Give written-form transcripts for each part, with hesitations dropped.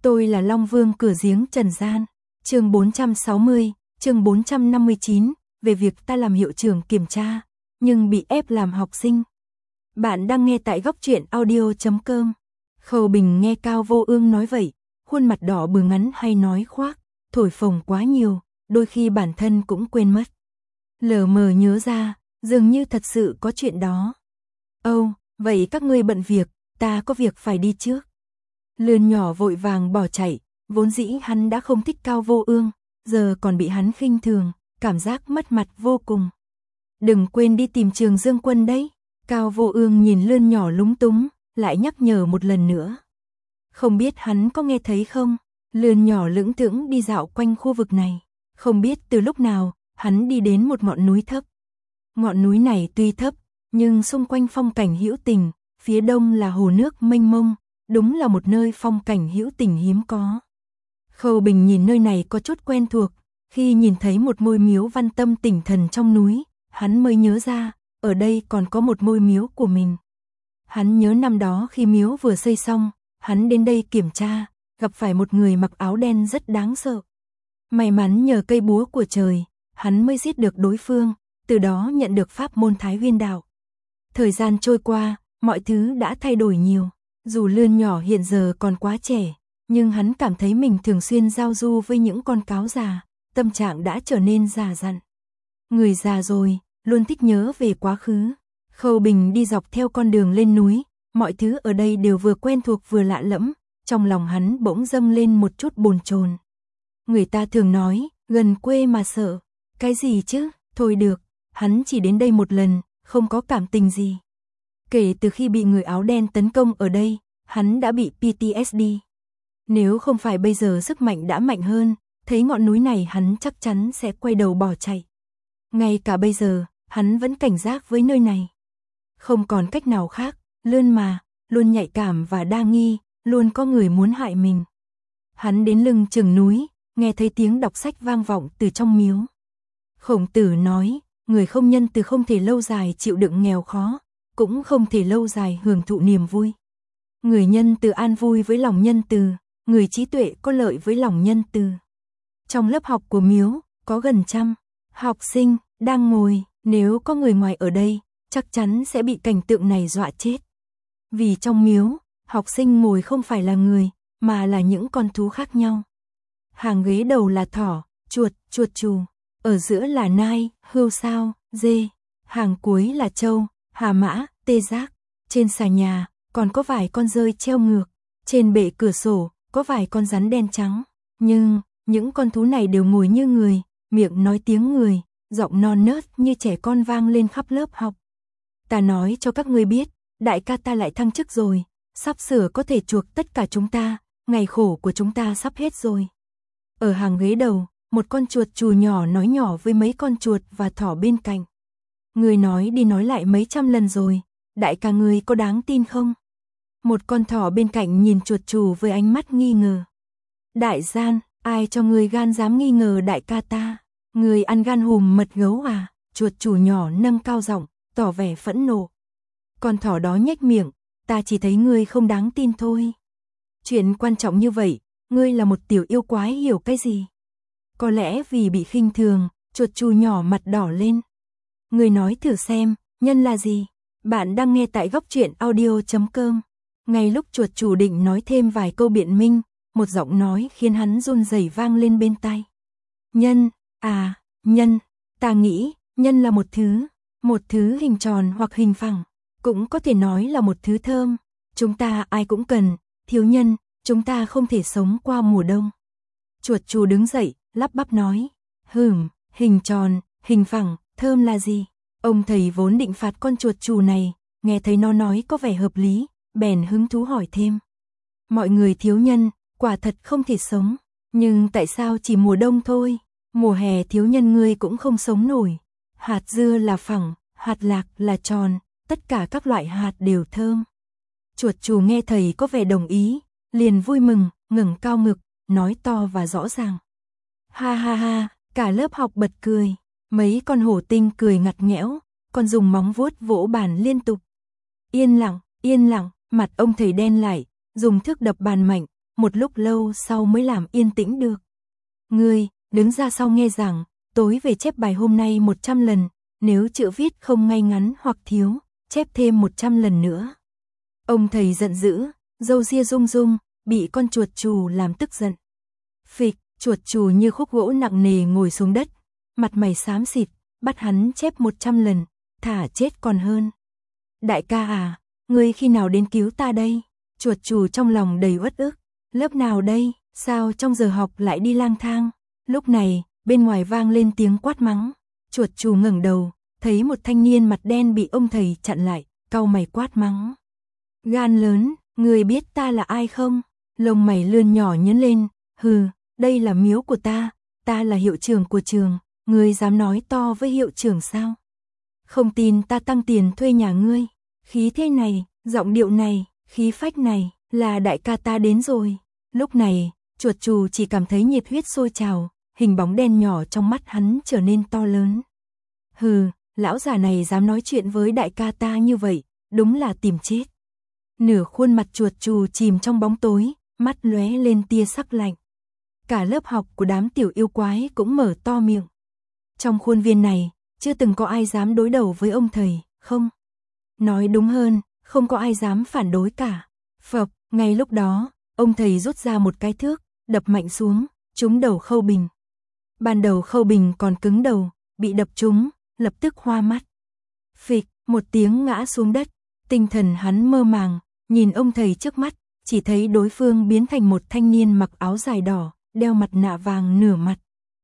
Tôi là Long Vương cửa giếng trần gian. Chương 460, chương 459, về việc ta làm hiệu trưởng kiểm tra, nhưng bị ép làm học sinh. Bạn đang nghe tại góc truyện audio.com. Khâu Bình nghe Cao Vô Ương nói vậy, khuôn mặt đỏ bừng ngắn hay nói khoác, thổi phồng quá nhiều, đôi khi bản thân cũng quên mất. Lờ mờ nhớ ra, dường như thật sự có chuyện đó. Vậy các ngươi bận việc, ta có việc phải đi trước. Lươn nhỏ vội vàng bỏ chạy, vốn dĩ hắn đã không thích Cao Vô Ương, giờ còn bị hắn khinh thường, cảm giác mất mặt vô cùng. Đừng quên đi tìm Trường Dương Quân đấy. Cao Vô Ương nhìn lươn nhỏ lúng túng, lại nhắc nhở một lần nữa. Không biết hắn có nghe thấy không? Lươn nhỏ lững thững đi dạo quanh khu vực này. Không biết từ lúc nào, hắn đi đến một ngọn núi thấp. Ngọn núi này tuy thấp, nhưng xung quanh phong cảnh hữu tình, phía đông là hồ nước mênh mông, đúng là một nơi phong cảnh hữu tình hiếm có. Khâu Bình nhìn nơi này có chút quen thuộc, khi nhìn thấy một ngôi miếu Văn Tâm Tỉnh Thần trong núi, hắn mới nhớ ra, ở đây còn có một ngôi miếu của mình. Hắn nhớ năm đó khi miếu vừa xây xong, hắn đến đây kiểm tra, gặp phải một người mặc áo đen rất đáng sợ. May mắn nhờ cây búa của trời, hắn mới giết được đối phương, từ đó nhận được pháp môn Thái Huyên Đạo. Thời gian trôi qua, mọi thứ đã thay đổi nhiều. Dù lươn nhỏ hiện giờ còn quá trẻ, nhưng hắn cảm thấy mình thường xuyên giao du với những con cáo già, tâm trạng đã trở nên già dặn. Người già rồi, luôn thích nhớ về quá khứ. Khâu Bình đi dọc theo con đường lên núi, mọi thứ ở đây đều vừa quen thuộc vừa lạ lẫm, trong lòng hắn bỗng dâng lên một chút bồn chồn. Người ta thường nói, gần quê mà sợ. Cái gì chứ, thôi được, hắn chỉ đến đây một lần, không có cảm tình gì. Kể từ khi bị người áo đen tấn công ở đây, hắn đã bị PTSD. Nếu không phải bây giờ sức mạnh đã mạnh hơn, thấy ngọn núi này hắn chắc chắn sẽ quay đầu bỏ chạy. Ngay cả bây giờ, hắn vẫn cảnh giác với nơi này. Không còn cách nào khác, lươn mà, luôn nhạy cảm và đa nghi, luôn có người muốn hại mình. Hắn đến lưng chừng núi, nghe thấy tiếng đọc sách vang vọng từ trong miếu. Khổng Tử nói, người không nhân từ không thể lâu dài chịu đựng nghèo khó, cũng không thể lâu dài hưởng thụ niềm vui. Người nhân từ an vui với lòng nhân từ, người trí tuệ có lợi với lòng nhân từ. Trong lớp học của miếu, có gần 100 học sinh đang ngồi, nếu có người ngoài ở đây, chắc chắn sẽ bị cảnh tượng này dọa chết. Vì trong miếu, học sinh ngồi không phải là người, mà là những con thú khác nhau. Hàng ghế đầu là thỏ, chuột, chuột chù, ở giữa là nai, hươu sao, dê, hàng cuối là trâu, hà mã, tê giác. Trên xà nhà, còn có vài con dơi treo ngược, trên bệ cửa sổ, có vài con rắn đen trắng. Nhưng, những con thú này đều ngồi như người, miệng nói tiếng người, giọng non nớt như trẻ con vang lên khắp lớp học. Ta nói cho các ngươi biết, đại ca ta lại thăng chức rồi, sắp sửa có thể chuộc tất cả chúng ta, ngày khổ của chúng ta sắp hết rồi. Ở hàng ghế đầu, một con chuột chù nhỏ nói nhỏ với mấy con chuột và thỏ bên cạnh. Người nói đi nói lại mấy trăm lần rồi, đại ca ngươi có đáng tin không? Một con thỏ bên cạnh nhìn chuột chù với ánh mắt nghi ngờ. Đại gian, ai cho ngươi gan dám nghi ngờ đại ca ta? Ngươi ăn gan hùm mật gấu à? Chuột chù nhỏ nâng cao giọng, tỏ vẻ phẫn nộ. Con thỏ đó nhếch miệng, ta chỉ thấy ngươi không đáng tin thôi. Chuyện quan trọng như vậy, ngươi là một tiểu yêu quái hiểu cái gì? Có lẽ vì bị khinh thường, chuột chù nhỏ mặt đỏ lên. Ngươi nói thử xem, nhân là gì? Bạn đang nghe tại góc truyện audio.com. Ngay lúc chuột chù định nói thêm vài câu biện minh, một giọng nói khiến hắn run rẩy vang lên bên tai. Nhân, à, nhân, ta nghĩ, nhân là một thứ hình tròn hoặc hình phẳng, cũng có thể nói là một thứ thơm. Chúng ta ai cũng cần, thiếu nhân, chúng ta không thể sống qua mùa đông. Chuột chù đứng dậy, lắp bắp nói, hình tròn, hình phẳng, thơm là gì? Ông thầy vốn định phạt con chuột chù này, nghe thấy nó nói có vẻ hợp lý, bèn hứng thú hỏi thêm. Mọi người thiếu nhân, quả thật không thể sống, nhưng tại sao chỉ mùa đông thôi? Mùa hè thiếu nhân ngươi cũng không sống nổi. Hạt dưa là phẳng, hạt lạc là tròn, tất cả các loại hạt đều thơm. Chuột chù nghe thầy có vẻ đồng ý, liền vui mừng, ngẩng cao ngực, nói to và rõ ràng. Ha ha ha, cả lớp học bật cười. Mấy con hổ tinh cười ngặt nghẽo, còn dùng móng vuốt vỗ bàn liên tục. Yên lặng, mặt ông thầy đen lại, dùng thước đập bàn mạnh, một lúc lâu sau mới làm yên tĩnh được. Ngươi, đứng ra sau nghe giảng, tối về chép bài hôm nay 100 lần, nếu chữ viết không ngay ngắn hoặc thiếu, chép thêm 100 lần nữa. Ông thầy giận dữ, râu ria rung rung, bị con chuột chù làm tức giận. Phịch, chuột chù như khúc gỗ nặng nề ngồi xuống đất, mặt mày xám xịt, bắt hắn chép 100 lần, thả chết còn hơn. Đại ca à, ngươi khi nào đến cứu ta đây? Chuột chù trong lòng đầy uất ức, lớp nào đây, sao trong giờ học lại đi lang thang? Lúc này, bên ngoài vang lên tiếng quát mắng, chuột chù ngẩng đầu, thấy một thanh niên mặt đen bị ông thầy chặn lại, cau mày quát mắng. Gan lớn, ngươi biết ta là ai không? Lông mày lươn nhỏ nhướng lên, hừ, đây là miếu của ta là hiệu trưởng của trường, ngươi dám nói to với hiệu trưởng sao? Không tin ta tăng tiền thuê nhà ngươi. Khí thế này, giọng điệu này, khí phách này, là đại ca ta đến rồi. Lúc này, chuột chù chỉ cảm thấy nhiệt huyết sôi trào, hình bóng đen nhỏ trong mắt hắn trở nên to lớn. Hừ, lão già này dám nói chuyện với đại ca ta như vậy, đúng là tìm chết. Nửa khuôn mặt chuột chù chìm trong bóng tối, mắt lóe lên tia sắc lạnh. Cả lớp học của đám tiểu yêu quái cũng mở to miệng. Trong khuôn viên này, chưa từng có ai dám đối đầu với ông thầy, không. Nói đúng hơn, không có ai dám phản đối cả. Phập, ngay lúc đó, ông thầy rút ra một cái thước, đập mạnh xuống, trúng đầu Khâu Bình. Ban đầu Khâu Bình còn cứng đầu, bị đập trúng, lập tức hoa mắt. Phịch, một tiếng ngã xuống đất, tinh thần hắn mơ màng, nhìn ông thầy trước mắt, chỉ thấy đối phương biến thành một thanh niên mặc áo dài đỏ, đeo mặt nạ vàng nửa mặt.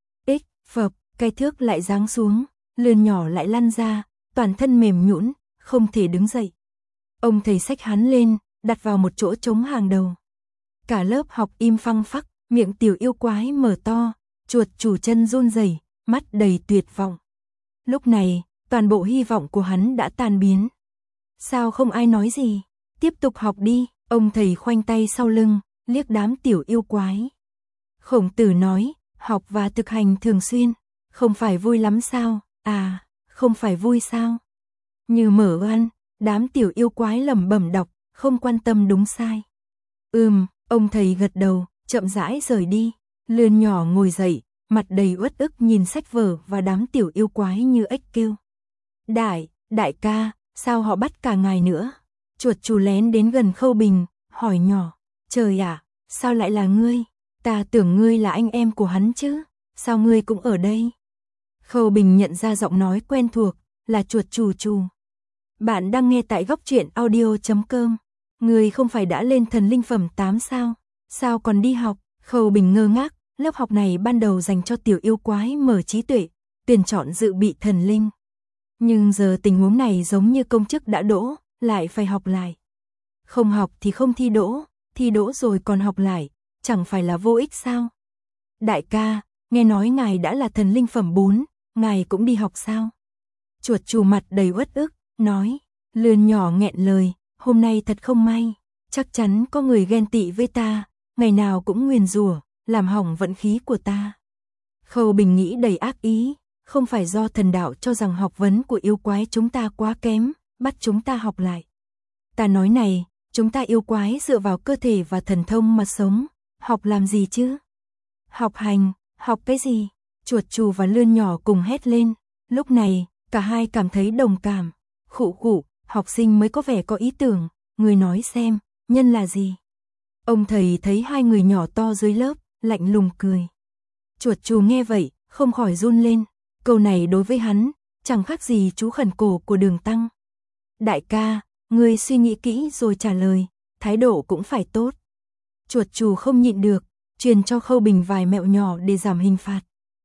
Phập, cái thước lại giáng xuống, lươn nhỏ lại lăn ra, toàn thân mềm nhũn, không thể đứng dậy. Ông thầy xách hắn lên, đặt vào một chỗ trống hàng đầu. Cả lớp học im phăng phắc, miệng tiểu yêu quái mở to, chuột chù chân run rẩy, mắt đầy tuyệt vọng. Lúc này, toàn bộ hy vọng của hắn đã tan biến. Sao không ai nói gì? Tiếp tục học đi, ông thầy khoanh tay sau lưng, liếc đám tiểu yêu quái. Khổng Tử nói, học và thực hành thường xuyên, không phải vui lắm sao? À, không phải vui sao? Như mở ăn, đám tiểu yêu quái lẩm bẩm đọc, không quan tâm đúng sai. Ông thầy gật đầu, chậm rãi rời đi. Lươn nhỏ ngồi dậy, mặt đầy uất ức nhìn sách vở và đám tiểu yêu quái như ếch kêu. Đại ca, sao họ bắt cả ngài nữa? Chuột chù lén đến gần Khâu Bình, hỏi nhỏ. Trời ạ, sao lại là ngươi? Ta tưởng ngươi là anh em của hắn chứ, sao ngươi cũng ở đây? Khâu Bình nhận ra giọng nói quen thuộc, là chuột chù. Bạn đang nghe tại góc truyện audio.com. Ngươi không phải đã lên thần linh phẩm 8 sao? Sao còn đi học? Khâu Bình ngơ ngác, lớp học này ban đầu dành cho tiểu yêu quái mở trí tuệ, tuyển chọn dự bị thần linh. Nhưng giờ tình huống này giống như công chức đã đỗ, lại phải học lại. Không học thì không thi đỗ rồi còn học lại, chẳng phải là vô ích sao? Đại ca, nghe nói ngài đã là thần linh phẩm 4, ngài cũng đi học sao? Chuột chù mặt đầy uất ức, nói, lươn nhỏ nghẹn lời, hôm nay thật không may, chắc chắn có người ghen tị với ta, ngày nào cũng nguyền rủa, làm hỏng vận khí của ta. Khâu Bình nghĩ đầy ác ý, không phải do thần đạo cho rằng học vấn của yêu quái chúng ta quá kém, bắt chúng ta học lại. Ta nói này, chúng ta yêu quái dựa vào cơ thể và thần thông mà sống, học làm gì chứ? Học hành, học cái gì? Chuột chù và lươn nhỏ cùng hét lên, lúc này, cả hai cảm thấy đồng cảm. Khụ, học sinh mới có vẻ có ý tưởng, người nói xem, nhân là gì? Ông thầy thấy hai người nhỏ to dưới lớp, lạnh lùng cười. Chuột chù nghe vậy, không khỏi run lên, câu này đối với hắn, chẳng khác gì chú khẩn cổ của Đường Tăng. Đại ca, ngươi suy nghĩ kỹ rồi trả lời, thái độ cũng phải tốt. Chuột chù không nhịn được, truyền cho Khâu Bình vài mẹo nhỏ để giảm hình phạt.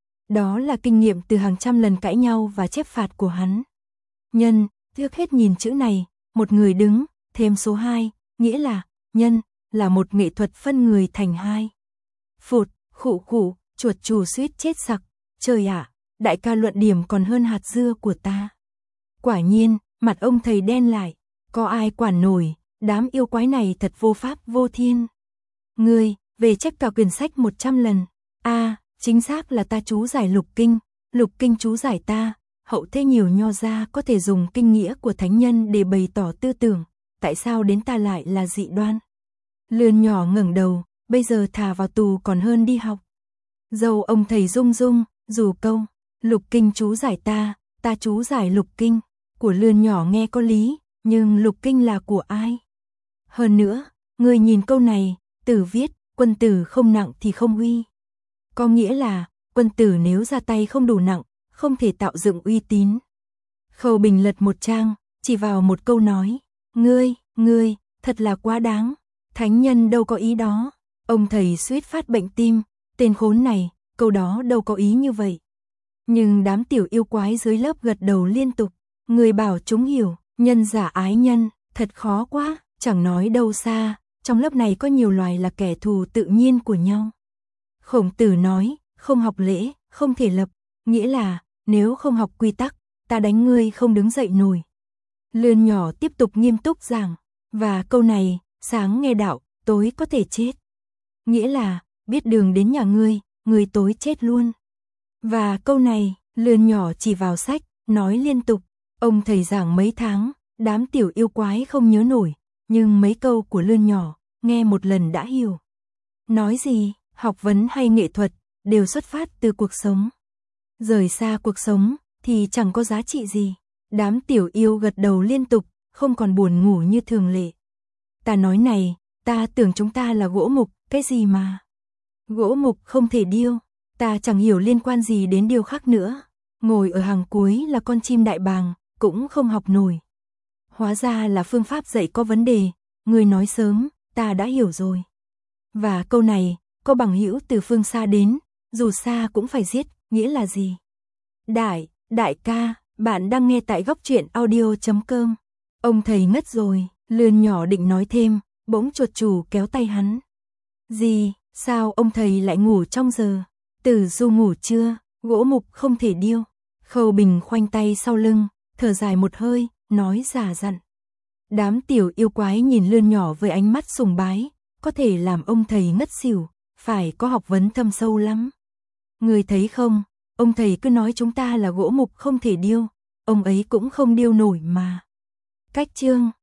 Đó là kinh nghiệm từ hàng trăm lần cãi nhau và chép phạt của hắn. Nhân, trước hết nhìn chữ này, một người đứng, thêm số 2, nghĩa là, nhân, là một nghệ thuật phân người thành hai. Phụt, khụ, chuột chù suýt chết sặc, trời ạ, đại ca luận điểm còn hơn hạt dưa của ta. Quả nhiên, mặt ông thầy đen lại, có ai quản nổi, đám yêu quái này thật vô pháp vô thiên. Ngươi, về chép cả quyển sách 100 lần, chính xác là ta chú giải lục kinh chú giải ta, hậu thế nhiều nho gia có thể dùng kinh nghĩa của thánh nhân để bày tỏ tư tưởng, tại sao đến ta lại là dị đoan? Lươn nhỏ ngẩng đầu, bây giờ thả vào tù còn hơn đi học. Dâu ông thầy rung rung, rủ câu, lục kinh chú giải ta chú giải lục kinh, của lươn nhỏ nghe có lý, nhưng lục kinh là của ai? Hơn nữa, người nhìn câu này, Tử viết, quân tử không nặng thì không uy. Có nghĩa là, quân tử nếu ra tay không đủ nặng, không thể tạo dựng uy tín. Khâu Bình lật một trang, chỉ vào một câu nói, ngươi, thật là quá đáng, thánh nhân đâu có ý đó. Ông thầy suýt phát bệnh tim, tên khốn này, câu đó đâu có ý như vậy. Nhưng đám tiểu yêu quái dưới lớp gật đầu liên tục, người bảo chúng hiểu, nhân giả ái nhân, thật khó quá, chẳng nói đâu xa, trong lớp này có nhiều loài là kẻ thù tự nhiên của nhau. Khổng Tử nói, không học lễ, không thể lập, nghĩa là, nếu không học quy tắc, ta đánh ngươi không đứng dậy nổi. Lươn nhỏ tiếp tục nghiêm túc giảng, và câu này, sáng nghe đạo, tối có thể chết. Nghĩa là, biết đường đến nhà ngươi tối chết luôn. Và câu này, lươn nhỏ chỉ vào sách, nói liên tục, ông thầy giảng mấy tháng, đám tiểu yêu quái không nhớ nổi, nhưng mấy câu của lươn nhỏ, nghe một lần đã hiểu. Nói gì, học vấn hay nghệ thuật, đều xuất phát từ cuộc sống. Rời xa cuộc sống, thì chẳng có giá trị gì. Đám tiểu yêu gật đầu liên tục, không còn buồn ngủ như thường lệ. Ta nói này, ta tưởng chúng ta là gỗ mục, cái gì mà. Gỗ mục không thể điêu, ta chẳng hiểu liên quan gì đến điêu khắc nữa. Ngồi ở hàng cuối là con chim đại bàng, cũng không học nổi. Hóa ra là phương pháp dạy có vấn đề, người nói sớm, ta đã hiểu rồi. Và câu này, có bằng hữu từ phương xa đến, dù xa cũng phải giết, nghĩa là gì? Đại ca, bạn đang nghe tại góc truyện audio.com. Ông thầy ngất rồi, lươn nhỏ định nói thêm, bỗng chuột chủ kéo tay hắn. Gì, sao ông thầy lại ngủ trong giờ? Tử Du ngủ chưa, gỗ mục không thể điêu. Khâu Bình khoanh tay sau lưng, thở dài một hơi, nói giả dặn. Đám tiểu yêu quái nhìn lươn nhỏ với ánh mắt sùng bái, có thể làm ông thầy ngất xỉu, phải có học vấn thâm sâu lắm. Người thấy không, ông thầy cứ nói chúng ta là gỗ mục không thể điêu, ông ấy cũng không điêu nổi mà. Cách chương